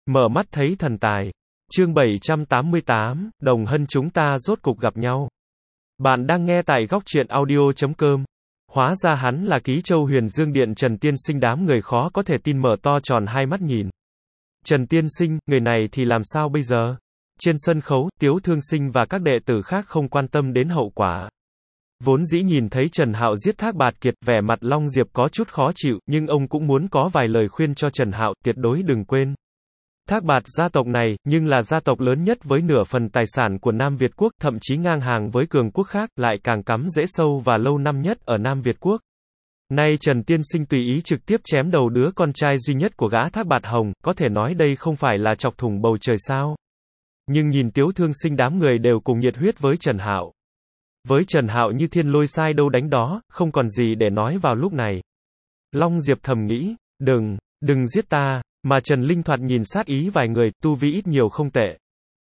Mở mắt thấy thần tài. Chương 788, Đồng Hân chúng ta rốt cục gặp nhau. Bạn đang nghe tại góc truyện audio.com. Hóa ra hắn là ký châu Huyền Dương Điện Trần Tiên Sinh, đám người khó có thể tin mở to tròn hai mắt nhìn. Trần Tiên Sinh, người này thì làm sao bây giờ? Trên sân khấu, Tiếu Thương Sinh và các đệ tử khác không quan tâm đến hậu quả. Vốn dĩ nhìn thấy Trần Hạo giết Thác Bạt Kiệt, vẻ mặt Long Diệp có chút khó chịu, nhưng ông cũng muốn có vài lời khuyên cho Trần Hạo, tuyệt đối đừng quên. Thác Bạt gia tộc này, nhưng là gia tộc lớn nhất với nửa phần tài sản của Nam Việt Quốc, thậm chí ngang hàng với cường quốc khác, lại càng cắm rễ sâu và lâu năm nhất ở Nam Việt Quốc. Nay Trần Tiên Sinh tùy ý trực tiếp chém đầu đứa con trai duy nhất của gã Thác Bạt Hồng, có thể nói đây không phải là chọc thủng bầu trời sao. Nhưng nhìn Tiếu Thương Sinh, đám người đều cùng nhiệt huyết với Trần Hạo. Với Trần Hạo như thiên lôi sai đâu đánh đó, không còn gì để nói vào lúc này. Long Diệp thầm nghĩ, đừng giết ta. Mà Trần Linh thoạt nhìn sát ý vài người, tu vi ít nhiều không tệ.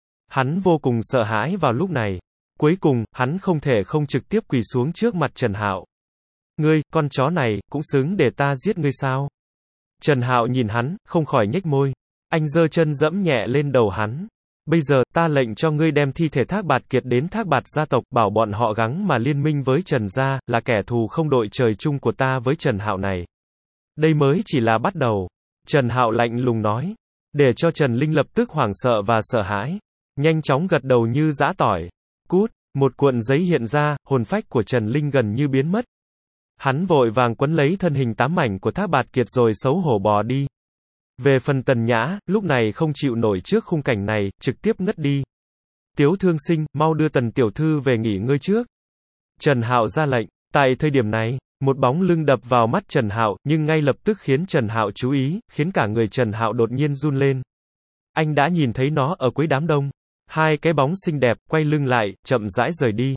Hắn vô cùng sợ hãi vào lúc này. Cuối cùng, hắn không thể không trực tiếp quỳ xuống trước mặt Trần Hạo. Ngươi, con chó này, cũng xứng để ta giết ngươi sao? Trần Hạo nhìn hắn, không khỏi nhếch môi. Anh giơ chân dẫm nhẹ lên đầu hắn. Bây giờ, ta lệnh cho ngươi đem thi thể Thác Bạt Kiệt đến Thác Bạt gia tộc, bảo bọn họ gắng mà liên minh với Trần gia, là kẻ thù không đội trời chung của ta với Trần Hạo này. Đây mới chỉ là bắt đầu. Trần Hạo lạnh lùng nói, để cho Trần Linh lập tức hoảng sợ và sợ hãi, nhanh chóng gật đầu như giã tỏi. Cút, một cuộn giấy hiện ra, hồn phách của Trần Linh gần như biến mất. Hắn vội vàng quấn lấy thân hình 8 mảnh của Thác Bạt Kiệt rồi xấu hổ bò đi. Về phần Tần Nhã, lúc này không chịu nổi trước khung cảnh này, trực tiếp ngất đi. Tiếu Thương Sinh, mau đưa Tần tiểu thư về nghỉ ngơi trước. Trần Hạo ra lệnh. Tại thời điểm này, một bóng lưng đập vào mắt Trần Hạo, nhưng ngay lập tức khiến Trần Hạo chú ý, khiến cả người Trần Hạo đột nhiên run lên. Anh đã nhìn thấy nó ở cuối đám đông. Hai cái bóng xinh đẹp, quay lưng lại, chậm rãi rời đi.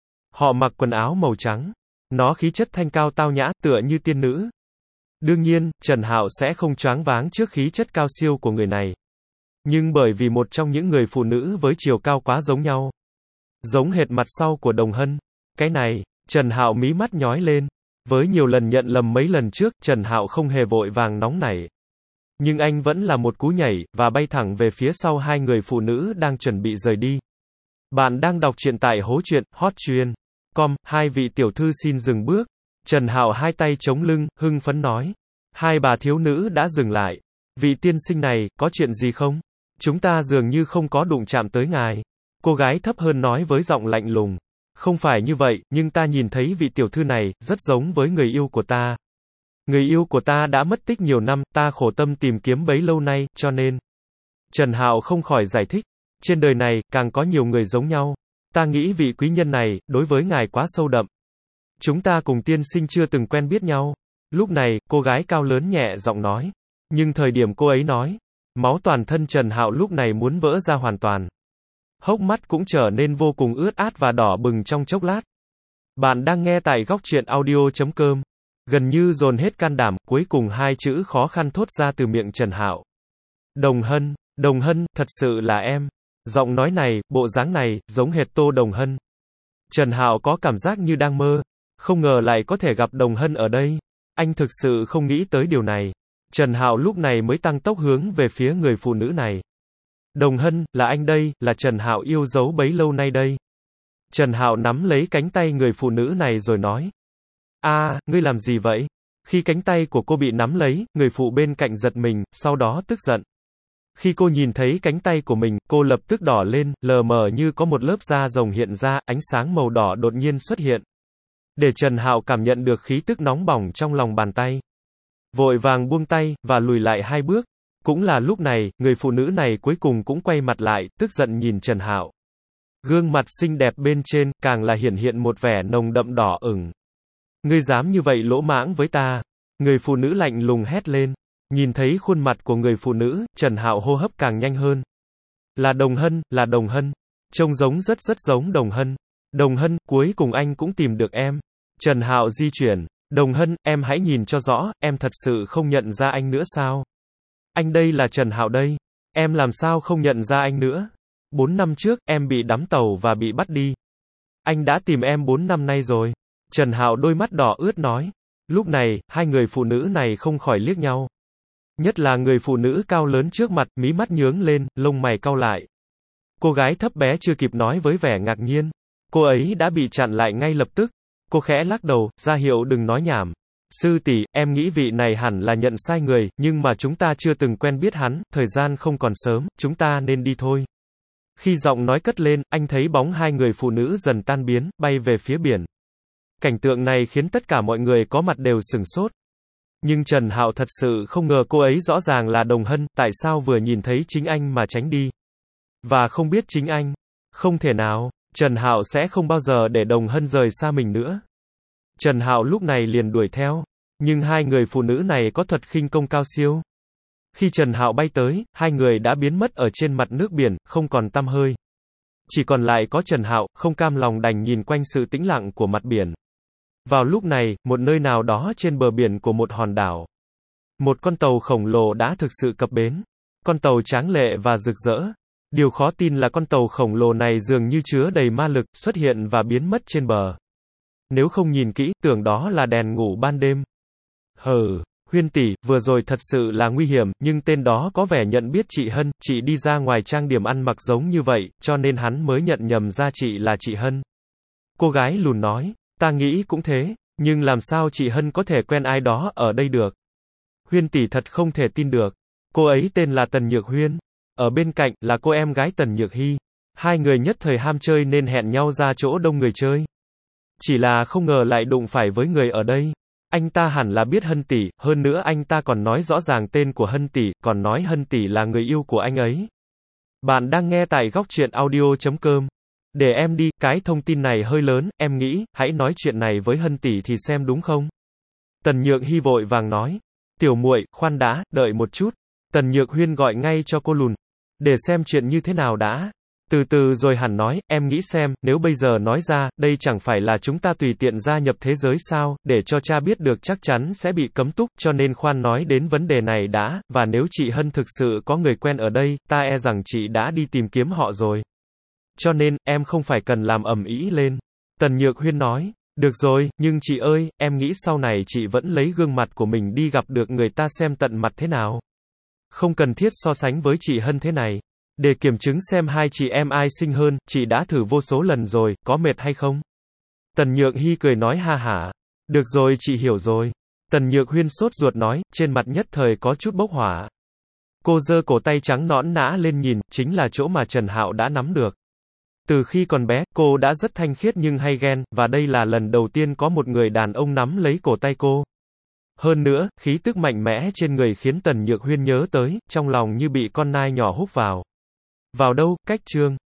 Họ mặc quần áo màu trắng. Nó khí chất thanh cao tao nhã, tựa như tiên nữ. Đương nhiên, Trần Hạo sẽ không choáng váng trước khí chất cao siêu của người này. Nhưng bởi vì một trong những người phụ nữ với chiều cao quá giống nhau. Giống hệt mặt sau của Đồng Hân. Cái này, Trần Hạo mí mắt nhói lên. Với nhiều lần nhận lầm mấy lần trước, Trần Hạo không hề vội vàng nóng nảy. Nhưng anh vẫn là một cú nhảy, và bay thẳng về phía sau hai người phụ nữ đang chuẩn bị rời đi. Bạn đang đọc truyện tại hố truyện, hot truyện. Hai vị tiểu thư xin dừng bước. Trần Hạo hai tay chống lưng, hưng phấn nói. Hai bà thiếu nữ đã dừng lại. Vị tiên sinh này, có chuyện gì không? Chúng ta dường như không có đụng chạm tới ngài. Cô gái thấp hơn nói với giọng lạnh lùng. Không phải như vậy, nhưng ta nhìn thấy vị tiểu thư này, rất giống với người yêu của ta. Người yêu của ta đã mất tích nhiều năm, ta khổ tâm tìm kiếm bấy lâu nay, cho nên. Trần Hạo không khỏi giải thích. Trên đời này, càng có nhiều người giống nhau. Ta nghĩ vị quý nhân này, đối với ngài quá sâu đậm. Chúng ta cùng tiên sinh chưa từng quen biết nhau. Lúc này, cô gái cao lớn nhẹ giọng nói. Nhưng thời điểm cô ấy nói, máu toàn thân Trần Hạo lúc này muốn vỡ ra hoàn toàn. Hốc mắt cũng trở nên vô cùng ướt át và đỏ bừng trong chốc lát. Bạn đang nghe tại góc truyện audio.com. Gần như dồn hết can đảm, cuối cùng hai chữ khó khăn thốt ra từ miệng Trần Hạo. Đồng Hân, thật sự là em. Giọng nói này, bộ dáng này, giống hệt Tô Đồng Hân. Trần Hạo có cảm giác như đang mơ. Không ngờ lại có thể gặp Đồng Hân ở đây. Anh thực sự không nghĩ tới điều này. Trần Hạo lúc này mới tăng tốc hướng về phía người phụ nữ này. Đồng Hân, là anh đây, là Trần Hạo yêu dấu bấy lâu nay đây. Trần Hạo nắm lấy cánh tay người phụ nữ này rồi nói. Ngươi làm gì vậy? Khi cánh tay của cô bị nắm lấy, người phụ bên cạnh giật mình, sau đó tức giận. Khi cô nhìn thấy cánh tay của mình, cô lập tức đỏ lên, lờ mờ như có một lớp da rồng hiện ra, ánh sáng màu đỏ đột nhiên xuất hiện. Để Trần Hạo cảm nhận được khí tức nóng bỏng trong lòng bàn tay. Vội vàng buông tay, và lùi lại hai bước. Cũng là lúc này, người phụ nữ này cuối cùng cũng quay mặt lại, tức giận nhìn Trần Hạo. Gương mặt xinh đẹp bên trên, càng là hiện một vẻ nồng đậm đỏ ửng. Ngươi dám như vậy lỗ mãng với ta? Người phụ nữ lạnh lùng hét lên. Nhìn thấy khuôn mặt của người phụ nữ, Trần Hạo hô hấp càng nhanh hơn. Là Đồng Hân. Trông rất giống Đồng Hân. Đồng Hân, cuối cùng anh cũng tìm được em. Trần Hạo di chuyển. Đồng Hân, em hãy nhìn cho rõ, em thật sự không nhận ra anh nữa sao? Anh đây là Trần Hạo đây. Em làm sao không nhận ra anh nữa? 4 năm trước, em bị đắm tàu và bị bắt đi. Anh đã tìm em 4 năm nay rồi. Trần Hạo đôi mắt đỏ ướt nói. Lúc này, hai người phụ nữ này không khỏi liếc nhau. Nhất là người phụ nữ cao lớn trước mặt, mí mắt nhướng lên, lông mày cau lại. Cô gái thấp bé chưa kịp nói với vẻ ngạc nhiên. Cô ấy đã bị chặn lại ngay lập tức. Cô khẽ lắc đầu, ra hiệu đừng nói nhảm. Sư tỷ, em nghĩ vị này hẳn là nhận sai người, nhưng mà chúng ta chưa từng quen biết hắn, thời gian không còn sớm, chúng ta nên đi thôi. Khi giọng nói cất lên, anh thấy bóng hai người phụ nữ dần tan biến, bay về phía biển. Cảnh tượng này khiến tất cả mọi người có mặt đều sửng sốt. Nhưng Trần Hạo thật sự không ngờ cô ấy rõ ràng là Đồng Hân, tại sao vừa nhìn thấy chính anh mà tránh đi. Và không biết chính anh. Không thể nào, Trần Hạo sẽ không bao giờ để Đồng Hân rời xa mình nữa. Trần Hạo lúc này liền đuổi theo. Nhưng hai người phụ nữ này có thuật khinh công cao siêu. Khi Trần Hạo bay tới, hai người đã biến mất ở trên mặt nước biển, không còn tăm hơi. Chỉ còn lại có Trần Hạo, không cam lòng đành nhìn quanh sự tĩnh lặng của mặt biển. Vào lúc này, một nơi nào đó trên bờ biển của một hòn đảo. Một con tàu khổng lồ đã thực sự cập bến. Con tàu tráng lệ và rực rỡ. Điều khó tin là con tàu khổng lồ này dường như chứa đầy ma lực, xuất hiện và biến mất trên bờ. Nếu không nhìn kỹ, tưởng đó là đèn ngủ ban đêm. Huyên tỷ, vừa rồi thật sự là nguy hiểm, nhưng tên đó có vẻ nhận biết chị Hân, chị đi ra ngoài trang điểm ăn mặc giống như vậy, cho nên hắn mới nhận nhầm ra chị là chị Hân. Cô gái lùn nói, ta nghĩ cũng thế, nhưng làm sao chị Hân có thể quen ai đó ở đây được? Huyên tỷ thật không thể tin được. Cô ấy tên là Tần Nhược Huyên. Ở bên cạnh, là cô em gái Tần Nhược Hy. Hai người nhất thời ham chơi nên hẹn nhau ra chỗ đông người chơi. Chỉ là không ngờ lại đụng phải với người ở đây. Anh ta hẳn là biết Hân tỷ, hơn nữa anh ta còn nói rõ ràng tên của Hân tỷ, còn nói Hân tỷ là người yêu của anh ấy. Bạn đang nghe tại góc truyện audio.com. Để em đi, cái thông tin này hơi lớn, em nghĩ, hãy nói chuyện này với Hân tỷ thì xem đúng không? Tần Nhược Hy vội vàng nói. Tiểu muội, khoan đã, đợi một chút. Tần Nhược Huyên gọi ngay cho cô lùn. Để xem chuyện như thế nào đã. Từ từ rồi hẳn nói, em nghĩ xem, nếu bây giờ nói ra, đây chẳng phải là chúng ta tùy tiện gia nhập thế giới sao, để cho cha biết được chắc chắn sẽ bị cấm túc, cho nên khoan nói đến vấn đề này đã, và nếu chị Hân thực sự có người quen ở đây, ta e rằng chị đã đi tìm kiếm họ rồi. Cho nên, em không phải cần làm ầm ĩ lên. Tần Nhược Huyên nói, được rồi, nhưng chị ơi, em nghĩ sau này chị vẫn lấy gương mặt của mình đi gặp được người ta xem tận mặt thế nào. Không cần thiết so sánh với chị Hân thế này. Để kiểm chứng xem hai chị em ai xinh hơn, chị đã thử vô số lần rồi, có mệt hay không? Tần Nhược Hy cười nói ha hả. Được rồi, chị hiểu rồi. Tần Nhược Huyên sốt ruột nói, trên mặt nhất thời có chút bốc hỏa. Cô giơ cổ tay trắng nõn nã lên nhìn, chính là chỗ mà Trần Hạo đã nắm được. Từ khi còn bé, cô đã rất thanh khiết nhưng hay ghen, và đây là lần đầu tiên có một người đàn ông nắm lấy cổ tay cô. Hơn nữa, khí tức mạnh mẽ trên người khiến Tần Nhược Huyên nhớ tới, trong lòng như bị con nai nhỏ húc vào. Vào đâu, cách chương.